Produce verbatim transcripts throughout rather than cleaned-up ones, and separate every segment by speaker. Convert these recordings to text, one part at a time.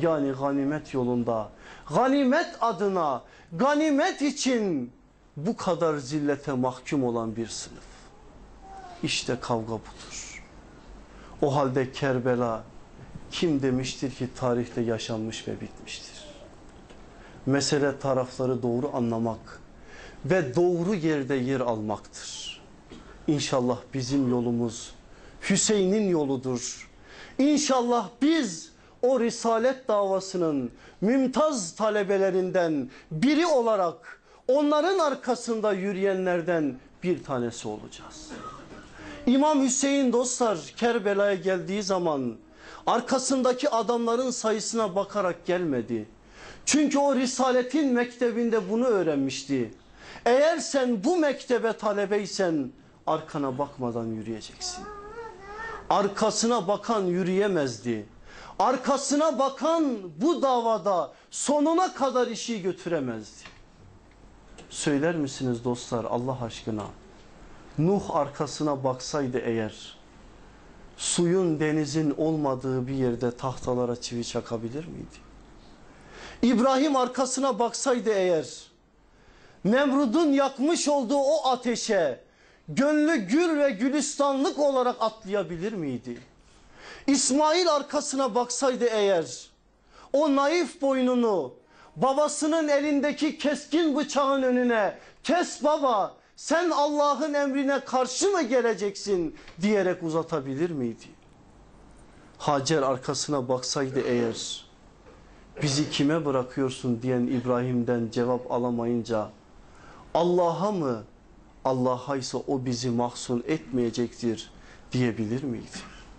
Speaker 1: yani ganimet yolunda, ganimet adına, ganimet için bu kadar zillete mahkum olan bir sınıf. İşte kavga budur. O halde Kerbela kim demiştir ki tarihte yaşanmış ve bitmiştir. Mesele tarafları doğru anlamak ve doğru yerde yer almaktır. İnşallah bizim yolumuz Hüseyin'in yoludur. İnşallah biz o Risalet davasının mümtaz talebelerinden biri olarak onların arkasında yürüyenlerden bir tanesi olacağız. İmam Hüseyin dostlar Kerbela'ya geldiği zaman arkasındaki adamların sayısına bakarak gelmedi. Çünkü o Risaletin mektebinde bunu öğrenmişti. Eğer sen bu mektebe talebeysen arkana bakmadan yürüyeceksin. Arkasına bakan yürüyemezdi. Arkasına bakan bu davada sonuna kadar işi götüremezdi. Söyler misiniz dostlar Allah aşkına? Nuh arkasına baksaydı eğer suyun denizin olmadığı bir yerde tahtalara çivi çakabilir miydi? İbrahim arkasına baksaydı eğer Nemrud'un yakmış olduğu o ateşe gönlü gül ve gülistanlık olarak atlayabilir miydi? İsmail arkasına baksaydı eğer o naif boynunu babasının elindeki keskin bıçağın önüne kes baba sen Allah'ın emrine karşı mı geleceksin diyerek uzatabilir miydi? Hacer arkasına baksaydı eğer bizi kime bırakıyorsun diyen İbrahim'den cevap alamayınca Allah'a mı, Allah'a ise o bizi mahzun etmeyecektir diyebilir miydi?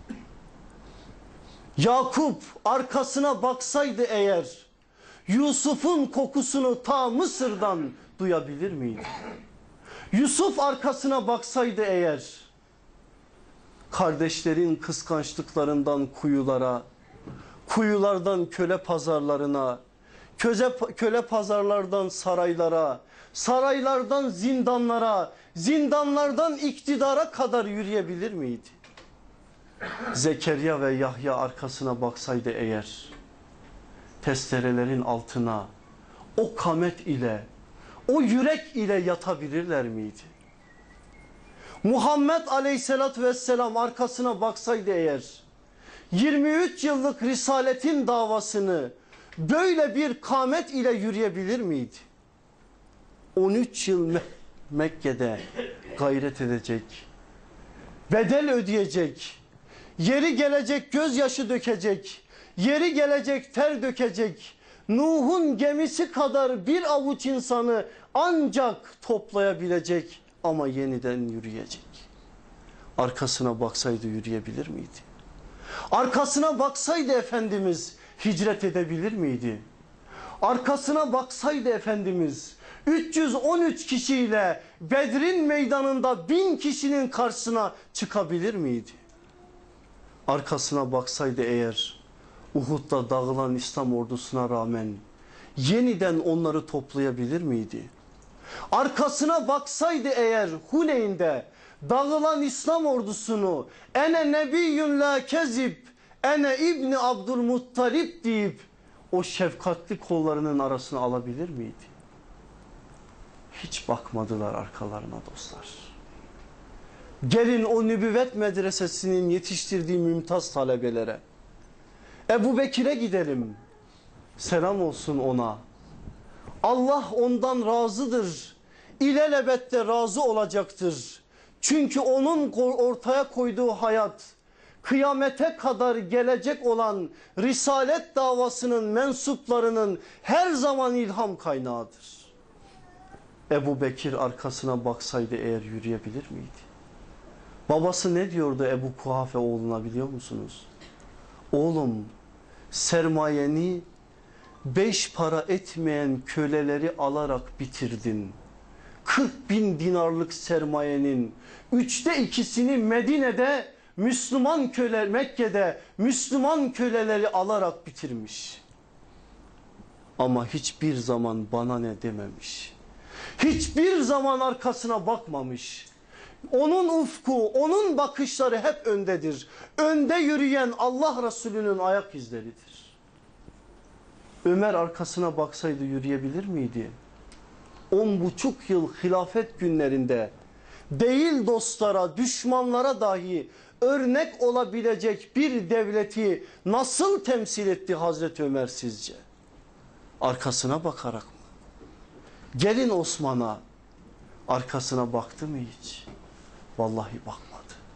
Speaker 1: Yakup arkasına baksaydı eğer Yusuf'un kokusunu ta Mısır'dan duyabilir miydi? Yusuf arkasına baksaydı eğer kardeşlerin kıskançlıklarından kuyulara, kuyulardan köle pazarlarına, köze, köle pazarlardan saraylara, saraylardan zindanlara, zindanlardan iktidara kadar yürüyebilir miydi? Zekeriya ve Yahya arkasına baksaydı eğer testerelerin altına o kamet ile, o yürek ile yatabilirler miydi? Muhammed Aleyhisselatü Vesselam arkasına baksaydı eğer yirmi üç yıllık Risaletin davasını böyle bir kamet ile yürüyebilir miydi? on üç yıl Me Mekke'de gayret edecek, bedel ödeyecek, yeri gelecek gözyaşı dökecek, yeri gelecek ter dökecek, Nuh'un gemisi kadar bir avuç insanı ancak toplayabilecek ama yeniden yürüyecek. Arkasına baksaydı yürüyebilir miydi? Arkasına baksaydı Efendimiz hicret edebilir miydi? Arkasına baksaydı Efendimiz üç yüz on üç kişiyle Bedir'in meydanında bin kişinin karşısına çıkabilir miydi? Arkasına baksaydı eğer Uhud'da dağılan İslam ordusuna rağmen yeniden onları toplayabilir miydi? Arkasına baksaydı eğer Huneyn'de dağılan İslam ordusunu ene nebiyyün la kezib ene İbni Abdülmuttalib deyip o şefkatli kollarının arasına alabilir miydi? Hiç bakmadılar arkalarına dostlar. Gelin o nübüvvet medresesinin yetiştirdiği mümtaz talebelere. Ebu Bekir'e gidelim. Selam olsun ona. Allah ondan razıdır. İlelebette razı olacaktır. Çünkü onun ortaya koyduğu hayat kıyamete kadar gelecek olan Risalet davasının mensuplarının her zaman ilham kaynağıdır. Ebu Bekir arkasına baksaydı eğer yürüyebilir miydi? Babası ne diyordu Ebu Kuhafe oğluna biliyor musunuz? Oğlum sermayeni beş para etmeyen köleleri alarak bitirdin. kırk bin dinarlık sermayenin üçte ikisini Medine'de Müslüman köle, Mekke'de Müslüman köleleri alarak bitirmiş. Ama hiçbir zaman bana ne dememiş. Hiçbir zaman arkasına bakmamış. Onun ufku, onun bakışları hep öndedir. Önde yürüyen Allah Resulü'nün ayak izleridir. Ömer arkasına baksaydı yürüyebilir miydi? On buçuk yıl hilafet günlerinde değil dostlara, düşmanlara dahi örnek olabilecek bir devleti nasıl temsil etti Hazreti Ömer sizce? Arkasına bakarak mı? Gelin Osman'a, arkasına baktı mı hiç? Vallahi bakmadı.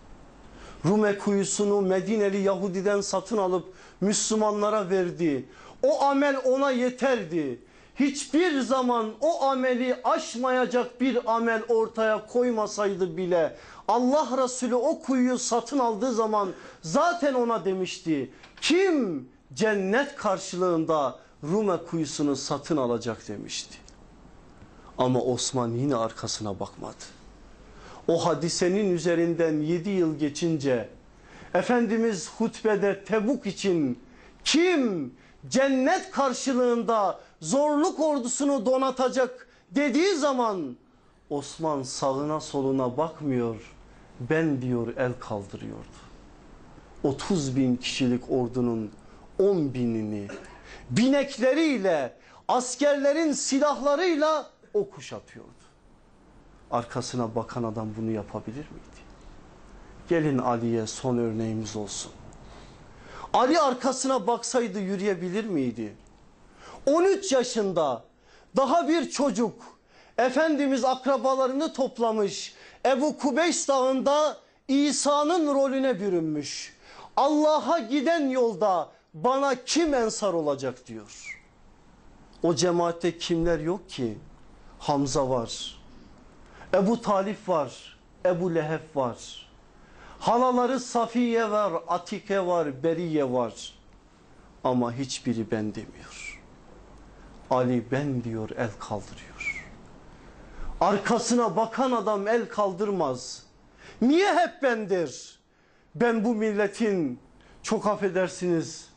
Speaker 1: Rume kuyusunu Medineli Yahudiden satın alıp Müslümanlara verdi. O amel ona yeterdi. Hiçbir zaman o ameli aşmayacak bir amel ortaya koymasaydı bile Allah Resulü o kuyuyu satın aldığı zaman zaten ona demişti. Kim cennet karşılığında Rume kuyusunu satın alacak demişti. Ama Osman yine arkasına bakmadı. O hadisenin üzerinden yedi yıl geçince Efendimiz hutbede Tebuk için kim cennet karşılığında zorluk ordusunu donatacak dediği zaman Osman sağına soluna bakmıyor, ben diyor el kaldırıyordu. otuz bin kişilik ordunun on binini binekleriyle, askerlerin silahlarıyla o kuşatıyordu. Arkasına bakan adam bunu yapabilir miydi? Gelin Ali'ye son örneğimiz olsun. Ali arkasına baksaydı yürüyebilir miydi? on üç yaşında daha bir çocuk, Efendimiz akrabalarını toplamış, Ebu Kubeys dağında İsa'nın rolüne bürünmüş. Allah'a giden yolda bana kim ensar olacak diyor. O cemaatte kimler yok ki? Hamza var, Ebu Talip var, Ebu Leheb var. Halaları Safiye var, Atike var, Beriye var. Ama hiçbiri ben demiyor. Ali ben diyor, el kaldırıyor. Arkasına bakan adam el kaldırmaz. Niye hep bendir? Ben bu milletin, çok affedersiniz,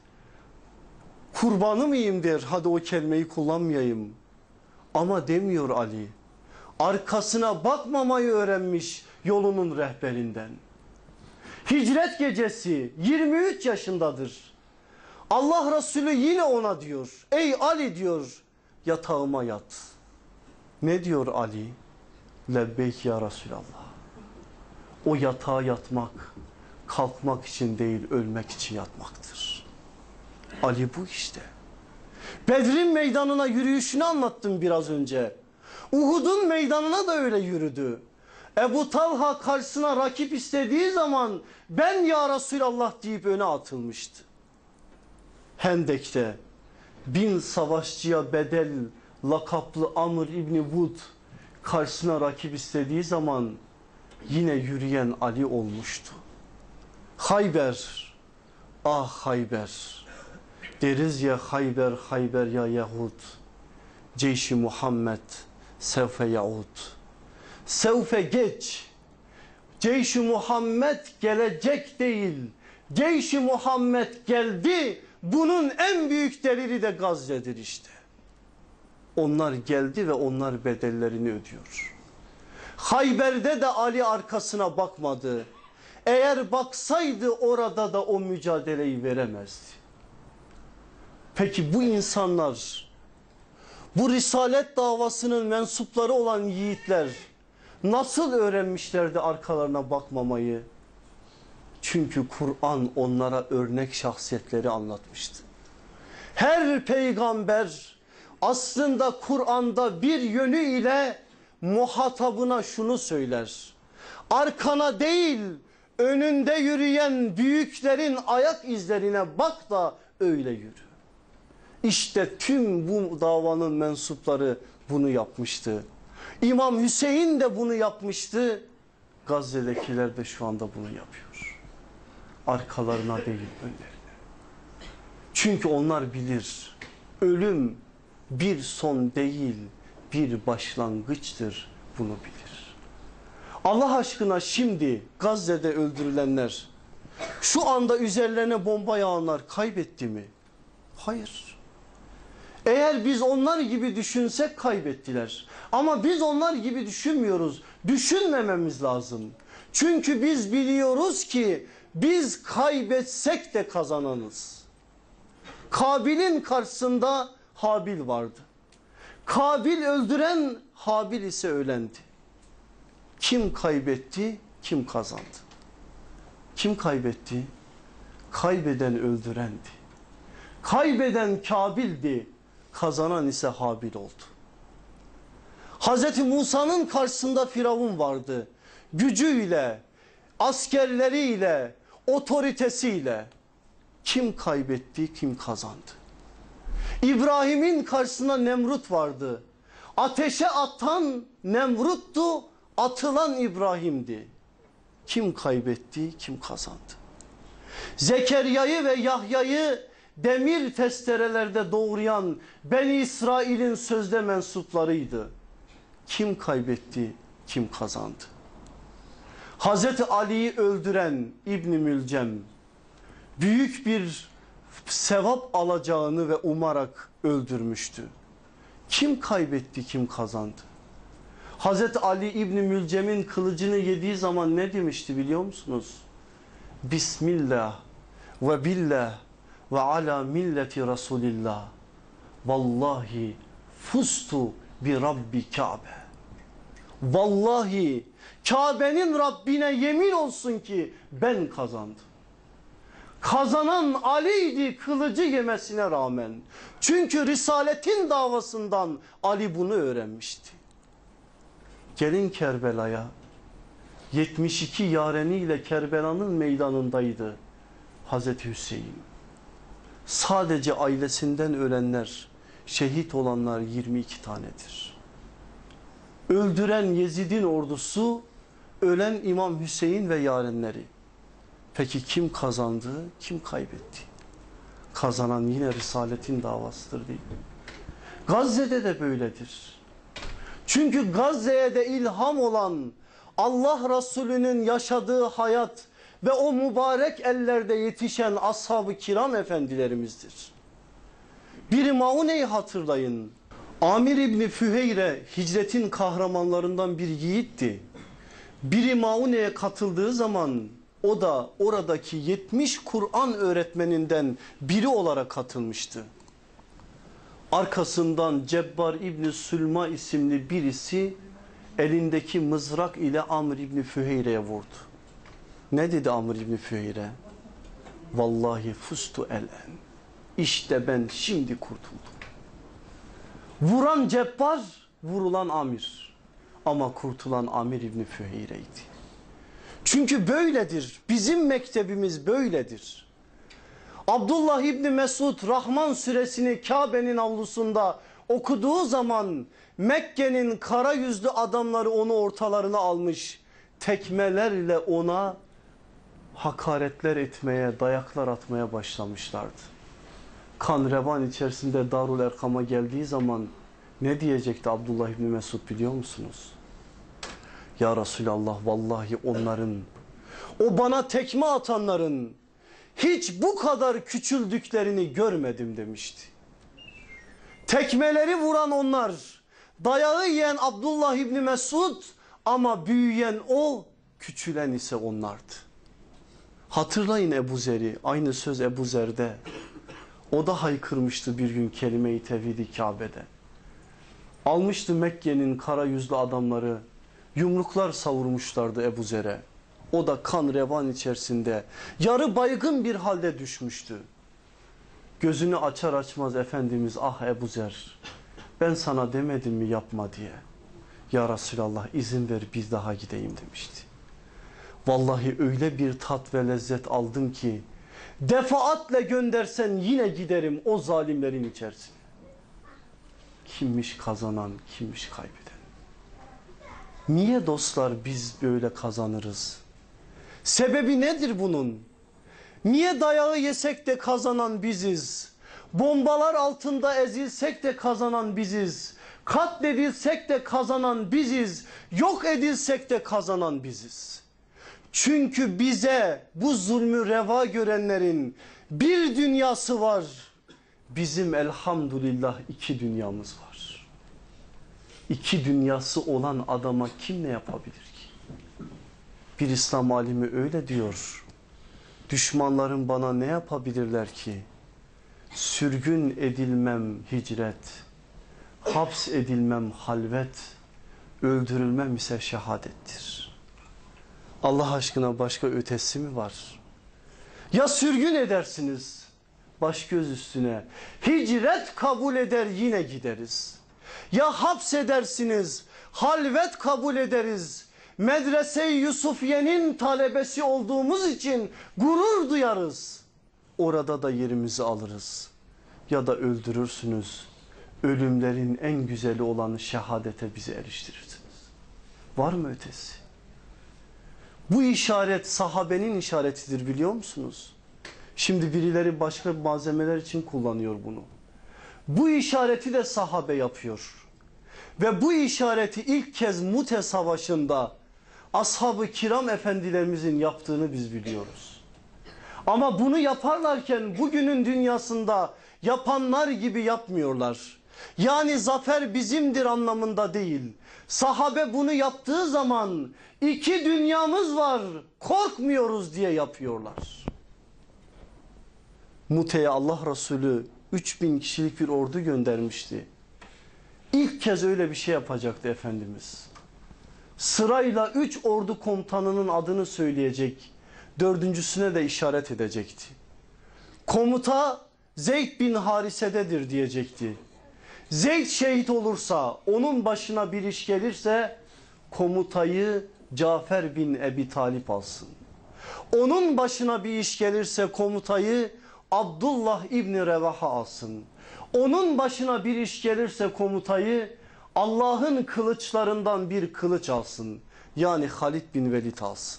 Speaker 1: kurbanı mıyımdır? Hadi o kelimeyi kullanmayayım. Ama demiyor Ali. Arkasına bakmamayı öğrenmiş yolunun rehberinden. Hicret gecesi yirmi üç yaşındadır. Allah Resulü yine ona diyor, ey Ali diyor, yatağıma yat. Ne diyor Ali? Lebbeyk ya Resulallah. O yatağa yatmak kalkmak için değil, ölmek için yatmaktır. Ali bu işte. Bedir'in meydanına yürüyüşünü anlattım biraz önce. Uhud'un meydanına da öyle yürüdü. Ebu Talha karşısına rakip istediği zaman ben ya Resulallah deyip öne atılmıştı. Hendek'te bin savaşçıya bedel lakaplı Amr İbni Vud karşısına rakip istediği zaman yine yürüyen Ali olmuştu. Hayber, ah Hayber, deriz ya Hayber, Hayber ya Yahud, Ceyş-i Muhammed sevfe yaud. Sevfe geç, Ceyş-i Muhammed gelecek değil, Ceyş-i Muhammed geldi, bunun en büyük delili de Gazze'dir işte. Onlar geldi ve onlar bedellerini ödüyor. Hayber'de de Ali arkasına bakmadı. Eğer baksaydı orada da o mücadeleyi veremezdi. Peki bu insanlar, bu risalet davasının mensupları olan yiğitler nasıl öğrenmişlerdi arkalarına bakmamayı? Çünkü Kur'an onlara örnek şahsiyetleri anlatmıştı. Her peygamber aslında Kur'an'da bir yönüyle muhatabına şunu söyler. Arkana değil, önünde yürüyen büyüklerin ayak izlerine bak da öyle yürü. İşte tüm bu davanın mensupları bunu yapmıştı. İmam Hüseyin de bunu yapmıştı. Gazze'dekiler de şu anda bunu yapıyor. Arkalarına değil, önlerine. Çünkü onlar bilir. Ölüm bir son değil, bir başlangıçtır, bunu bilir. Allah aşkına şimdi Gazze'de öldürülenler, şu anda üzerlerine bomba yağanlar kaybetti mi? Hayır. Eğer biz onlar gibi düşünsek kaybettiler. Ama biz onlar gibi düşünmüyoruz. Düşünmememiz lazım. Çünkü biz biliyoruz ki biz kaybetsek de kazananız. Kabil'in karşısında Habil vardı. Kabil öldüren, Habil ise ölendi. Kim kaybetti, kim kazandı? Kim kaybetti? Kaybeden öldürendi. Kaybeden Kabil'di, kazanan ise Habil oldu. Hazreti Musa'nın karşısında Firavun vardı. Gücüyle, askerleriyle, otoritesiyle. Kim kaybetti, kim kazandı? İbrahim'in karşısında Nemrut vardı. Ateşe atan Nemrut'tu, atılan İbrahim'di. Kim kaybetti, kim kazandı? Zekeriya'yı ve Yahya'yı demir testerelerde doğrayan Beni İsrail'in sözde mensuplarıydı. Kim kaybetti, kim kazandı? Hazreti Ali'yi öldüren İbn-i Mülcem büyük bir sevap alacağını ve umarak öldürmüştü. Kim kaybetti, kim kazandı? Hazreti Ali İbn-i Mülcem'in kılıcını yediği zaman ne demişti biliyor musunuz? Bismillah ve billah ve ala milleti Resulillah. Vallahi fustu bi Rabbi Kabe. Vallahi Kabe'nin Rabbine yemin olsun ki ben kazandım. Kazanan Ali'ydi kılıcı yemesine rağmen. Çünkü Risaletin davasından Ali bunu öğrenmişti. Gelin Kerbela'ya. yetmiş iki yareniyle Kerbela'nın meydanındaydı Hazreti Hüseyin. Sadece ailesinden ölenler, şehit olanlar yirmi iki tanedir. Öldüren Yezid'in ordusu, ölen İmam Hüseyin ve yarenleri. Peki kim kazandı, kim kaybetti? Kazanan yine Risaletin davasıdır değil mi? Gazze'de de böyledir. Çünkü Gazze'ye de ilham olan Allah Resulü'nün yaşadığı hayat ve o mübarek ellerde yetişen ashab-ı kiram efendilerimizdir. Bir Maune'yi hatırlayın. Amir İbni Füheyre hicretin kahramanlarından bir yiğitti. Biri Maune'ye katıldığı zaman o da oradaki yetmiş Kur'an öğretmeninden biri olarak katılmıştı. Arkasından Cebbar İbni Sülma isimli birisi elindeki mızrak ile Amr İbni Füheyre'ye vurdu. Ne dedi Amr İbni Füheyre? Vallahi fustu elen. İşte ben şimdi kurtuldum. Vuran Cebbar, vurulan Amir. Ama kurtulan Amir İbni Füheyre'ydi. Çünkü böyledir. Bizim mektebimiz böyledir. Abdullah İbni Mesud Rahman suresini Kabe'nin avlusunda okuduğu zaman Mekke'nin kara yüzlü adamları onu ortalarına almış. Tekmelerle ona hakaretler etmeye, dayaklar atmaya başlamışlardı. Kan revan içerisinde Darul Erkam'a geldiği zaman ne diyecekti Abdullah İbni Mesud biliyor musunuz? Ya Resulallah vallahi onların, o bana tekme atanların hiç bu kadar küçüldüklerini görmedim demişti. Tekmeleri vuran onlar, dayağı yiyen Abdullah İbni Mesud ama büyüyen o, küçülen ise onlardı. Hatırlayın Ebu Zer'i, aynı söz Ebu Zer'de. O da haykırmıştı bir gün kelime-i tevhid-i Kabe'de. Almıştı Mekke'nin kara yüzlü adamları, yumruklar savurmuşlardı Ebu Zer'e. O da kan revan içerisinde yarı baygın bir halde düşmüştü. Gözünü açar açmaz Efendimiz ah Ebu Zer ben sana demedim mi yapma diye. Ya Resulallah izin ver bir daha gideyim demişti. Vallahi öyle bir tat ve lezzet aldım ki defaatle göndersen yine giderim o zalimlerin içerisine. Kimmiş kazanan, kimmiş kaybeden? Niye dostlar biz böyle kazanırız? Sebebi nedir bunun? Niye dayağı yesek de kazanan biziz? Bombalar altında ezilsek de kazanan biziz. Katledilsek de kazanan biziz. Yok edilsek de kazanan biziz. Çünkü bize bu zulmü reva görenlerin bir dünyası var. Bizim elhamdülillah iki dünyamız var. İki dünyası olan adama kim ne yapabilir ki? Bir İslam alimi öyle diyor. Düşmanlarım bana ne yapabilirler ki? Sürgün edilmem hicret, haps edilmem halvet, öldürülmem ise şehadettir. Allah aşkına başka ötesi mi var? Ya sürgün edersiniz baş göz üstüne, hicret kabul eder yine gideriz. Ya hapsedersiniz, halvet kabul ederiz. Medrese-i Yusufiye'nin talebesi olduğumuz için gurur duyarız. Orada da yerimizi alırız. Ya da öldürürsünüz. Ölümlerin en güzeli olan şehadete bizi eriştirirsiniz. Var mı ötesi? Bu işaret sahabenin işaretidir, biliyor musunuz? Şimdi birileri başka malzemeler için kullanıyor bunu. Bu işareti de sahabe yapıyor. Ve bu işareti ilk kez Mute Savaşı'nda ashab-ı kiram efendilerimizin yaptığını biz biliyoruz. Ama bunu yaparlarken bugünün dünyasında yapanlar gibi yapmıyorlar. Yani zafer bizimdir anlamında değil. Sahabe bunu yaptığı zaman iki dünyamız var, korkmuyoruz diye yapıyorlar. Mute'ye Allah Resulü üç bin kişilik bir ordu göndermişti. İlk kez öyle bir şey yapacaktı Efendimiz. Sırayla üç ordu komutanının adını söyleyecek, dördüncüsüne de işaret edecekti. Komuta Zeyd bin Harise'dedir diyecekti. Zeyd şehit olursa, onun başına bir iş gelirse komutayı Cafer bin Ebi Talip alsın. Onun başına bir iş gelirse komutayı Abdullah İbni Revaha alsın. Onun başına bir iş gelirse komutayı Allah'ın kılıçlarından bir kılıç alsın. Yani Halid bin Velid alsın.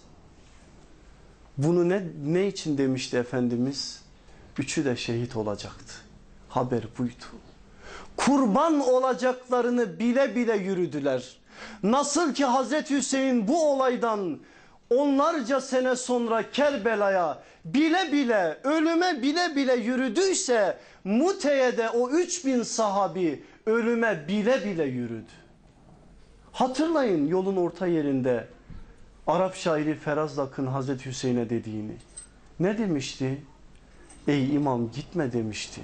Speaker 1: Bunu ne, ne için demişti Efendimiz? Üçü de şehit olacaktı. Haber buydu. Kurban olacaklarını bile bile yürüdüler. Nasıl ki Hazreti Hüseyin bu olaydan onlarca sene sonra Kerbela'ya bile bile, ölüme bile bile yürüdüyse, Mute'ye de o üç bin sahabi ölüme bile bile yürüdü. Hatırlayın yolun orta yerinde Arap şairi Feraz Dak'ın Hazreti Hüseyin'e dediğini. Ne demişti? Ey imam gitme demişti.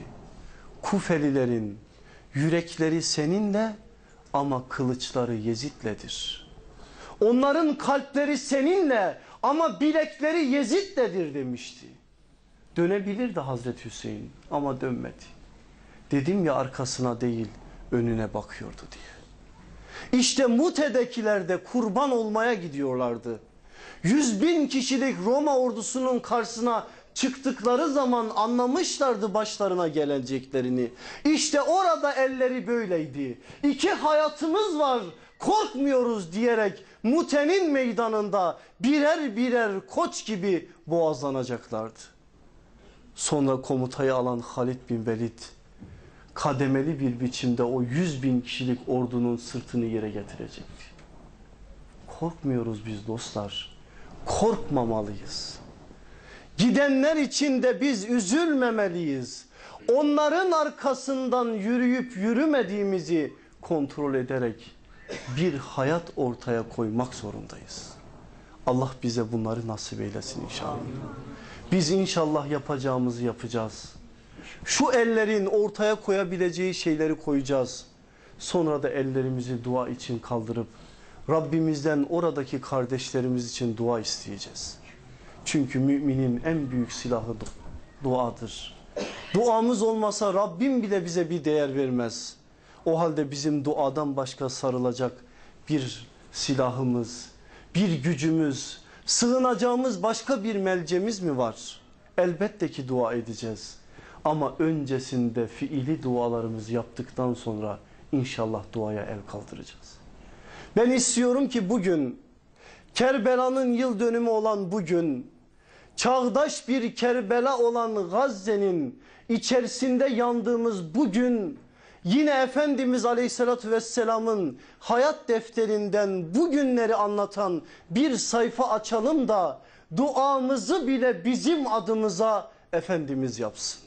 Speaker 1: Kufelilerin yürekleri seninle ama kılıçları Yezid'ledir. Onların kalpleri seninle ama bilekleri Yezid'ledir demişti. Dönebilirdi Hazreti Hüseyin ama dönmedi. Dedim ya, arkasına değil önüne bakıyordu diye. İşte Mute'dekiler de kurban olmaya gidiyorlardı. Yüz bin kişilik Roma ordusunun karşısına çıktıkları zaman anlamışlardı başlarına geleceklerini. İşte orada elleri böyleydi. İki hayatımız var, korkmuyoruz diyerek Mute'nin meydanında birer birer koç gibi boğazlanacaklardı. Sonra komutayı alan Halid bin Velid kademeli bir biçimde o yüz bin kişilik ordunun sırtını yere getirecekti. Korkmuyoruz biz dostlar. Korkmamalıyız. Gidenler için de biz üzülmemeliyiz. Onların arkasından yürüyüp yürümediğimizi kontrol ederek bir hayat ortaya koymak zorundayız. Allah bize bunları nasip eylesin inşallah. Biz inşallah yapacağımızı yapacağız. Şu ellerin ortaya koyabileceği şeyleri koyacağız. Sonra da ellerimizi dua için kaldırıp Rabbimizden oradaki kardeşlerimiz için dua isteyeceğiz. Çünkü müminin en büyük silahı duadır. Duamız olmasa Rabbim bile bize bir değer vermez. O halde bizim duadan başka sarılacak bir silahımız, bir gücümüz, sığınacağımız başka bir melcemiz mi var? Elbette ki dua edeceğiz. Ama öncesinde fiili dualarımızı yaptıktan sonra inşallah duaya el kaldıracağız. Ben istiyorum ki bugün, Kerbela'nın yıl dönümü olan bugün, çağdaş bir Kerbela olan Gazze'nin içerisinde yandığımız bugün, yine Efendimiz Aleyhisselatü Vesselam'ın hayat defterinden bugünleri anlatan bir sayfa açalım da duamızı bile bizim adımıza Efendimiz yapsın.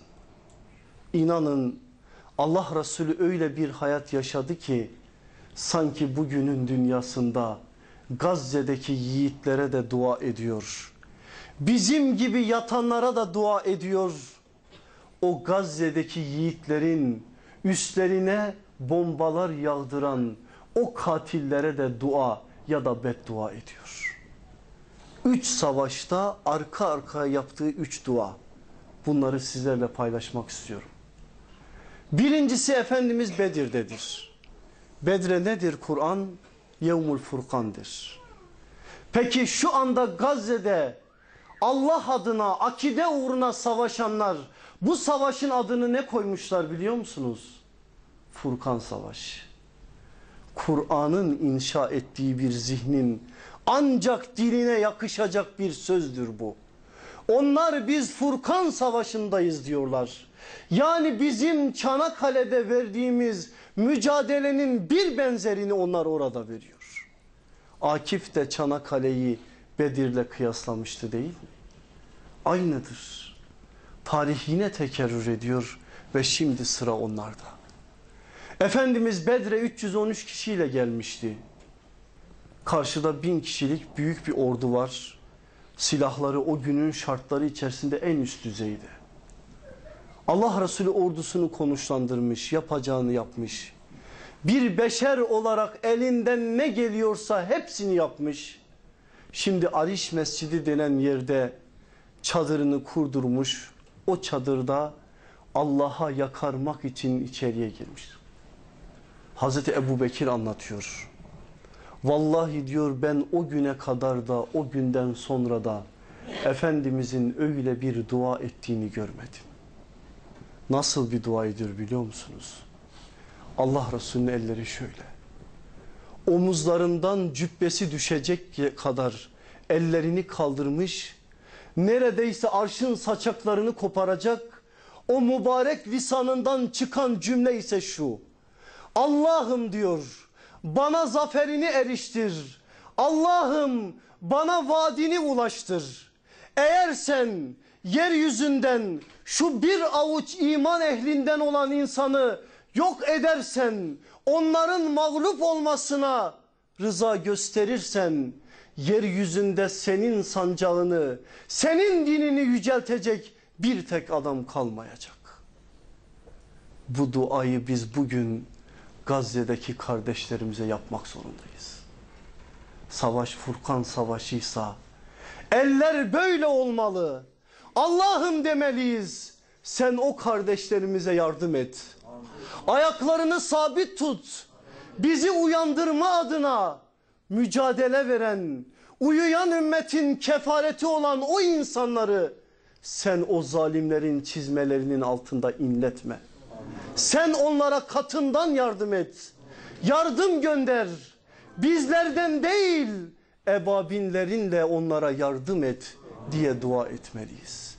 Speaker 1: İnanın Allah Resulü öyle bir hayat yaşadı ki sanki bugünün dünyasında Gazze'deki yiğitlere de dua ediyor. Bizim gibi yatanlara da dua ediyor. o Gazze'deki yiğitlerin üstlerine bombalar yağdıran o katillere de dua ya da beddua ediyor. Üç savaşta arka arkaya yaptığı üç dua. Bunları sizlerle paylaşmak istiyorum. Birincisi Efendimiz Bedir'dedir. Bedre nedir Kur'an? Yevmul Furkan'dır. Peki şu anda Gazze'de Allah adına, akide uğruna savaşanlar bu savaşın adını ne koymuşlar biliyor musunuz? Furkan Savaşı. Kur'an'ın inşa ettiği bir zihnin ancak diline yakışacak bir sözdür bu. Onlar biz Furkan Savaşı'ndayız diyorlar. Yani bizim Çanakkale'de verdiğimiz mücadelenin bir benzerini onlar orada veriyor. Akif de Çanakkale'yi Bedir'le kıyaslamıştı değil mi? Aynıdır. Tarih yine tekerrür ediyor ve şimdi sıra onlarda. Efendimiz Bedre üç yüz on üç kişiyle gelmişti. Karşıda bin kişilik büyük bir ordu var. Silahları o günün şartları içerisinde en üst düzeyde. Allah Resulü ordusunu konuşlandırmış, yapacağını yapmış. Bir beşer olarak elinden ne geliyorsa hepsini yapmış. Şimdi Ariş Mescidi denen yerde çadırını kurdurmuş. O çadırda Allah'a yakarmak için içeriye girmiş. Hazreti Ebubekir anlatıyor. Vallahi diyor ben o güne kadar da o günden sonra da Efendimizin öyle bir dua ettiğini görmedim. Nasıl bir dua ediyor biliyor musunuz? Allah Resulü'nün elleri şöyle. Omuzlarından cübbesi düşecek kadar ellerini kaldırmış. Neredeyse arşın saçaklarını koparacak. O mübarek lisanından çıkan cümle ise şu. Allah'ım diyor bana zaferini eriştir. Allah'ım bana vaadini ulaştır. Eğer sen yeryüzünden şu bir avuç iman ehlinden olan insanı yok edersen, onların mağlup olmasına rıza gösterirsen, yeryüzünde senin sancağını, senin dinini yüceltecek bir tek adam kalmayacak. Bu duayı biz bugün Gazze'deki kardeşlerimize yapmak zorundayız. Savaş Furkan Savaşıysa eller böyle olmalı. Allah'ım demeliyiz. Sen o kardeşlerimize yardım et. Ayaklarını sabit tut. Bizi uyandırma adına mücadele veren, uyuyan ümmetin kefareti olan o insanları sen o zalimlerin çizmelerinin altında inletme. Sen onlara katından yardım et. Yardım gönder. Bizlerden değil, ebabinlerinle onlara yardım et diye dua etmeliyiz.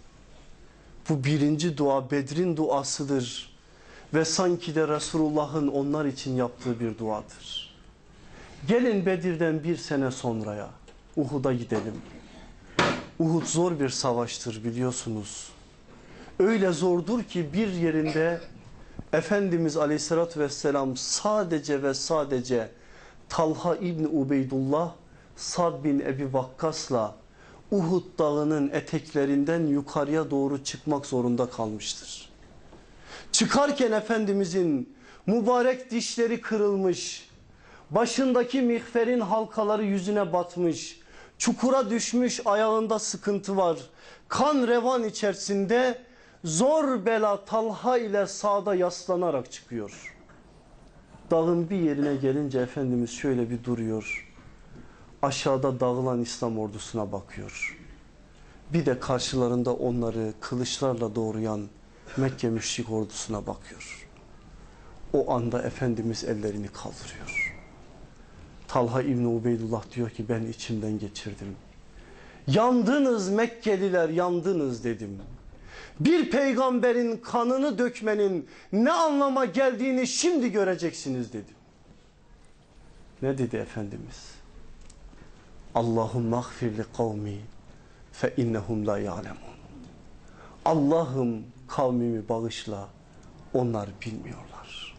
Speaker 1: Bu birinci dua Bedir'in duasıdır. Ve sanki de Resulullah'ın onlar için yaptığı bir duadır. Gelin Bedir'den bir sene sonraya Uhud'a gidelim. Uhud zor bir savaştır biliyorsunuz. Öyle zordur ki bir yerinde Efendimiz Aleyhisselatü Vesselam sadece ve sadece Talha İbni Ubeydullah, Sad bin Ebi Vakkas'la Uhud dağının eteklerinden yukarıya doğru çıkmak zorunda kalmıştır. Çıkarken Efendimizin mübarek dişleri kırılmış, başındaki mihferin halkaları yüzüne batmış, çukura düşmüş, ayağında sıkıntı var. Kan revan içerisinde zor bela Talha ile sağda yaslanarak çıkıyor. Dağın bir yerine gelince Efendimiz şöyle bir duruyor. Aşağıda dağılan İslam ordusuna bakıyor. Bir de karşılarında onları kılıçlarla doğrayan Mekke müşrik ordusuna bakıyor. O anda Efendimiz ellerini kaldırıyor. Talha İbni Ubeydullah diyor ki ben içimden geçirdim. Yandınız Mekkeliler, yandınız dedim. Bir peygamberin kanını dökmenin ne anlama geldiğini şimdi göreceksiniz dedim. Ne dedi Efendimiz? Allahümme gfir li kavmi fe innehum la ya'lemun. Allah'ım kavmimi bağışla, onlar bilmiyorlar.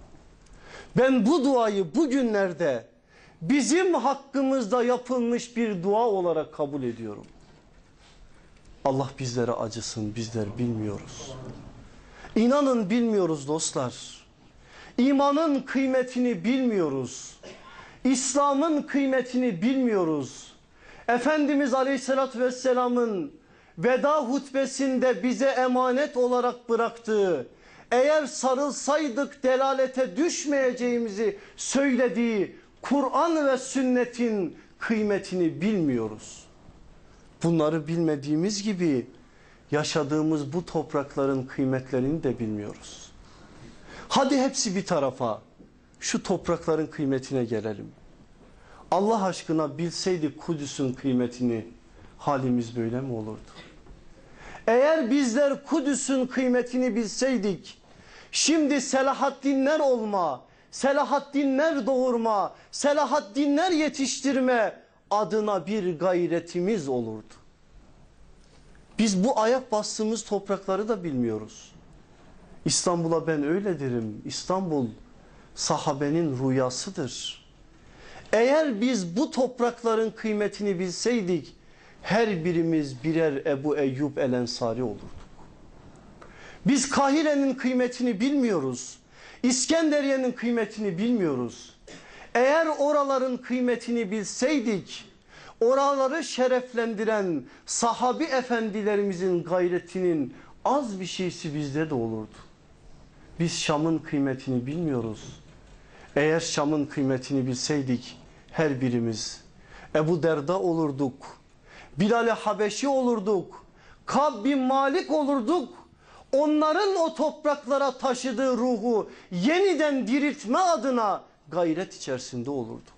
Speaker 1: Ben bu duayı bugünlerde bizim hakkımızda yapılmış bir dua olarak kabul ediyorum. Allah bizlere acısın, bizler bilmiyoruz. İnanın bilmiyoruz dostlar. İmanın kıymetini bilmiyoruz. İslam'ın kıymetini bilmiyoruz. Efendimiz Aleyhisselatü Vesselam'ın veda hutbesinde bize emanet olarak bıraktığı, eğer sarılsaydık delalete düşmeyeceğimizi söylediği Kur'an ve sünnetin kıymetini bilmiyoruz. Bunları bilmediğimiz gibi yaşadığımız bu toprakların kıymetlerini de bilmiyoruz. Hadi hepsi bir tarafa, şu toprakların kıymetine gelelim. Allah aşkına bilseydik Kudüs'ün kıymetini, halimiz böyle mi olurdu? Eğer bizler Kudüs'ün kıymetini bilseydik, şimdi Selahaddinler olma, Selahaddinler doğurma, Selahaddinler yetiştirme adına bir gayretimiz olurdu. Biz bu ayak bastığımız toprakları da bilmiyoruz. İstanbul'a ben öyle derim. İstanbul sahabenin rüyasıdır. Eğer biz bu toprakların kıymetini bilseydik, her birimiz birer Ebu Eyyub el Ensari olurduk. Biz Kahire'nin kıymetini bilmiyoruz. İskenderiye'nin kıymetini bilmiyoruz. Eğer oraların kıymetini bilseydik, oraları şereflendiren sahabi efendilerimizin gayretinin az bir şeysi bizde de olurdu. Biz Şam'ın kıymetini bilmiyoruz. Eğer Şam'ın kıymetini bilseydik her birimiz Ebu Derda olurduk, Bilal-i Habeşi olurduk, Kab bin Malik olurduk. Onların o topraklara taşıdığı ruhu yeniden diriltme adına gayret içerisinde olurduk.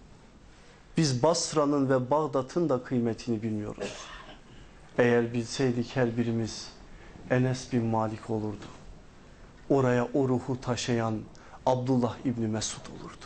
Speaker 1: Biz Basra'nın ve Bağdat'ın da kıymetini bilmiyoruz. Eğer bilseydik her birimiz Enes bin Malik olurdu. Oraya o ruhu taşıyan Abdullah İbni Mesud olurdu.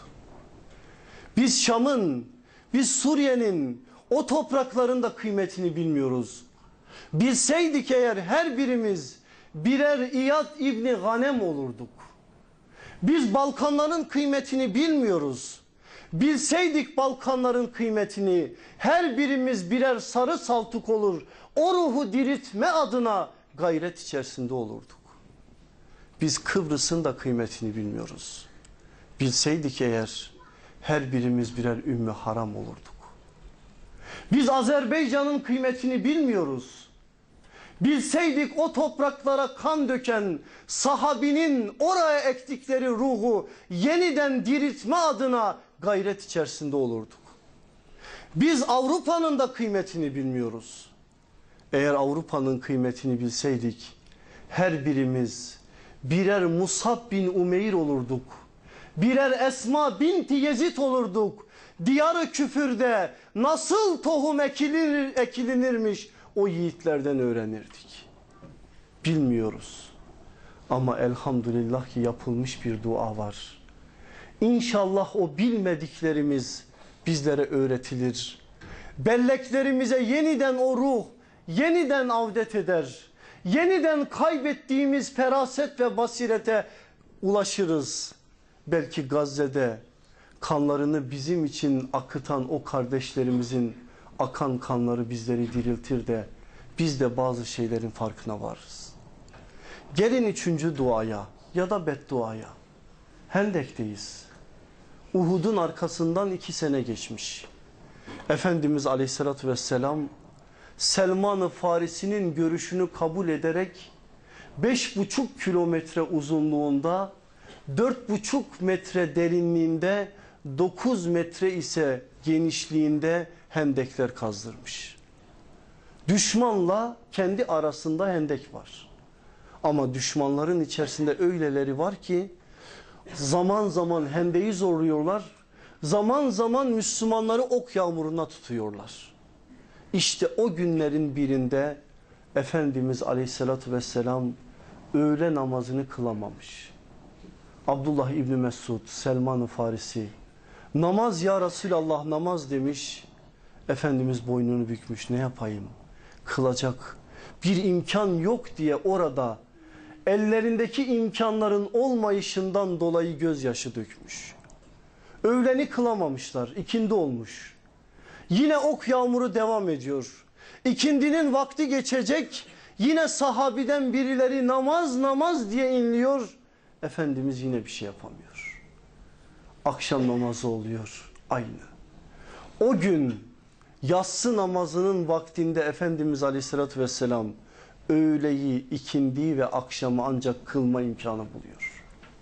Speaker 1: Biz Şam'ın, biz Suriye'nin o toprakların da kıymetini bilmiyoruz. Bilseydik eğer her birimiz birer İyad İbni Ghanem olurduk. Biz Balkanların kıymetini bilmiyoruz. Bilseydik Balkanların kıymetini her birimiz birer sarı saltuk olur. O ruhu diriltme adına gayret içerisinde olurduk. Biz Kıbrıs'ın da kıymetini bilmiyoruz. Bilseydik eğer her birimiz birer Ümmü Haram olurduk. Biz Azerbaycan'ın kıymetini bilmiyoruz. Bilseydik o topraklara kan döken sahabinin oraya ektikleri ruhu yeniden diriltme adına gayret içerisinde olurduk. Biz Avrupa'nın da kıymetini bilmiyoruz. Eğer Avrupa'nın kıymetini bilseydik her birimiz birer Musab bin Umeyr olurduk. Birer Esma binti Yezid olurduk. Diyarı küfürde nasıl tohum ekilir, ekilinirmiş o yiğitlerden öğrenirdik. Bilmiyoruz. Ama elhamdülillah ki yapılmış bir dua var. İnşallah o bilmediklerimiz bizlere öğretilir. Belleklerimize yeniden o ruh yeniden avdet eder. Yeniden kaybettiğimiz feraset ve basirete ulaşırız. Belki Gazze'de kanlarını bizim için akıtan o kardeşlerimizin akan kanları bizleri diriltir de biz de bazı şeylerin farkına varırız. Gelin üçüncü duaya ya da bedduaya. Hendek'teyiz. Uhud'un arkasından iki sene geçmiş. Efendimiz Aleyhisselatü Vesselam Selman-ı Farisi'nin görüşünü kabul ederek beş buçuk kilometre uzunluğunda, dört buçuk metre derinliğinde, dokuz metre ise genişliğinde hendekler kazdırmış. Düşmanla kendi arasında hendek var. Ama düşmanların içerisinde öyleleri var ki zaman zaman hendeyi zorluyorlar, zaman zaman Müslümanları ok yağmuruna tutuyorlar. İşte o günlerin birinde Efendimiz Aleyhisselatü Vesselam öğle namazını kılamamış. Abdullah İbni Mesud, Selman-ı Farisi, namaz ya Resulallah namaz demiş. Efendimiz boynunu bükmüş, ne yapayım? Kılacak bir imkan yok diye orada ellerindeki imkanların olmayışından dolayı gözyaşı dökmüş. Öğleni kılamamışlar, ikindi olmuş. Yine ok yağmuru devam ediyor. İkindinin vakti geçecek, Yine sahabiden birileri namaz namaz diye inliyor. Efendimiz yine bir şey yapamıyor. Akşam namazı oluyor aynı. O gün yatsı namazının vaktinde Efendimiz Aleyhisselatü Vesselam öğleyi, ikindiyi ve akşamı ancak kılma imkanı buluyor.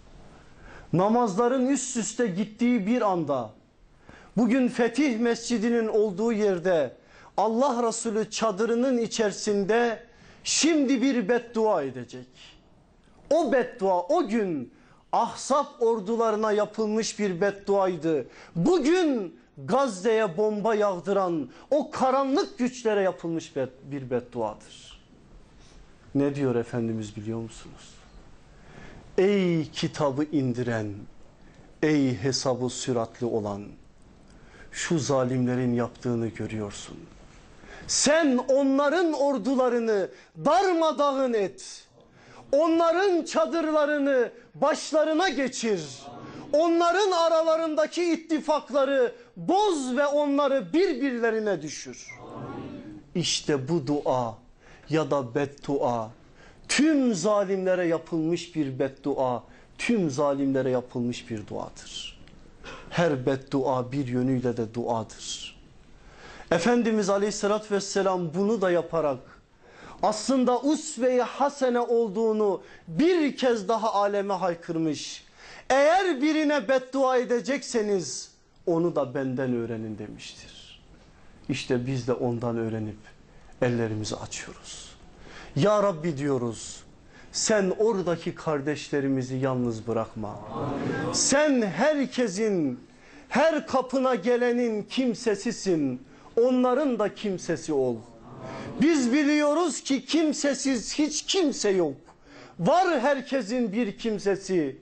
Speaker 1: Namazların üst üste gittiği bir anda, bugün Fetih Mescidi'nin olduğu yerde Allah Resulü çadırının içerisinde şimdi bir beddua edecek. O beddua o gün Ahzab ordularına yapılmış bir bedduaydı. Bugün Gazze'ye bomba yağdıran o karanlık güçlere yapılmış bir bedduadır. Ne diyor Efendimiz biliyor musunuz? Ey kitabı indiren, ey hesabı süratli olan, şu zalimlerin yaptığını görüyorsun. Sen onların ordularını darmadağın et. Onların çadırlarını başlarına geçir. Onların aralarındaki ittifakları boz ve onları birbirlerine düşür. İşte bu dua ya da beddua, tüm zalimlere yapılmış bir beddua, tüm zalimlere yapılmış bir duadır. Her beddua bir yönüyle de duadır. Efendimiz Aleyhisselatü Vesselam bunu da yaparak aslında usve-i hasene olduğunu bir kez daha aleme haykırmış. Eğer birine beddua edecekseniz onu da benden öğrenin demiştir. İşte biz de ondan öğrenip ellerimizi açıyoruz. Ya Rabbi diyoruz, sen oradaki kardeşlerimizi yalnız bırakma. Amin. Sen herkesin, her kapına gelenin kimsesisin. Onların da kimsesi ol. Biz biliyoruz ki kimsesiz hiç kimse yok. Var herkesin bir kimsesi.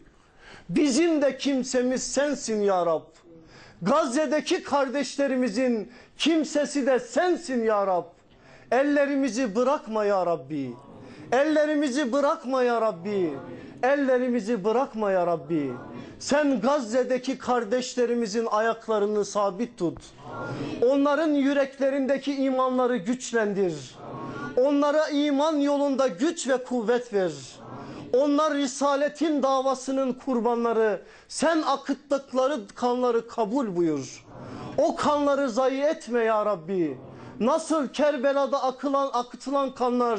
Speaker 1: Bizim de kimsemiz sensin ya Rab. Gazze'deki kardeşlerimizin kimsesi de sensin ya Rab. Ellerimizi bırakma ya Rabbi. Ellerimizi bırakma ya Rabbi. Ellerimizi bırakma ya Rabbi. Sen Gazze'deki kardeşlerimizin ayaklarını sabit tut. Onların yüreklerindeki imanları güçlendir. Onlara iman yolunda güç ve kuvvet ver. Onlar risaletin davasının kurbanları. Sen akıttıkları kanları kabul buyur. O kanları zayi etme ya Rabbi. Nasıl Kerbela'da akılan, akıtılan kanlar,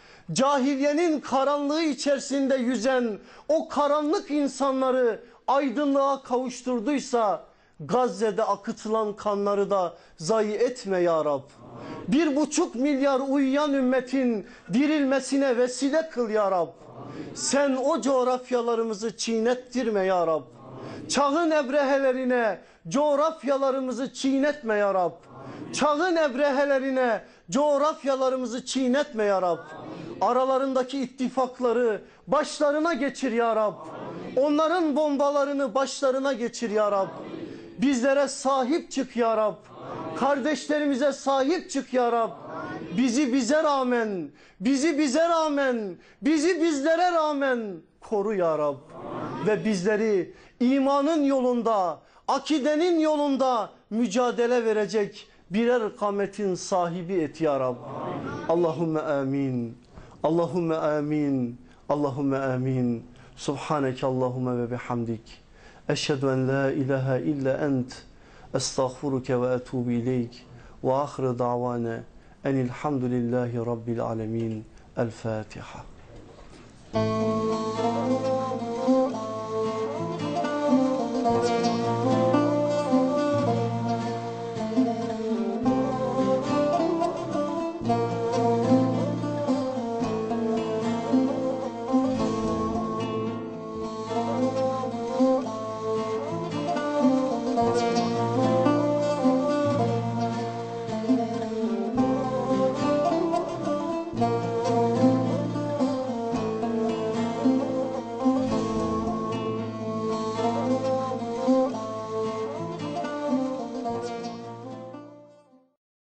Speaker 1: cahiliyenin karanlığı içerisinde yüzen o karanlık insanları aydınlığa kavuşturduysa, Gazze'de akıtılan kanları da zayi etme ya Rab. Bir buçuk milyar uyuyan ümmetin dirilmesine vesile kıl ya Rab. Sen o coğrafyalarımızı çiğnettirme ya Rab. Çağın ebrehelerine coğrafyalarımızı çiğnetme ya Rab. Çağın ebrehelerine coğrafyalarımızı çiğnetme ya Rab. Aralarındaki ittifakları başlarına geçir ya Rab. Onların bombalarını başlarına geçir ya Rab. Bizlere sahip çık ya Rab. Kardeşlerimize sahip çık ya Rab. Bizi bize rağmen, bizi bize rağmen, bizi bizlere rağmen koru ya Rab. Ve bizleri imanın yolunda, akidenin yolunda mücadele verecek birer kametin sahibi et ya Rab. Allahümme amin. Allahümme amin. Allahümme amin. Subhaneke Allahümme ve bihamdik. Eşhedü en la ilahe illa ent. Estağfuruke ve etubu ileyk. Ve ahire davane enilhamdülillahi rabbil alemin. El Fatiha.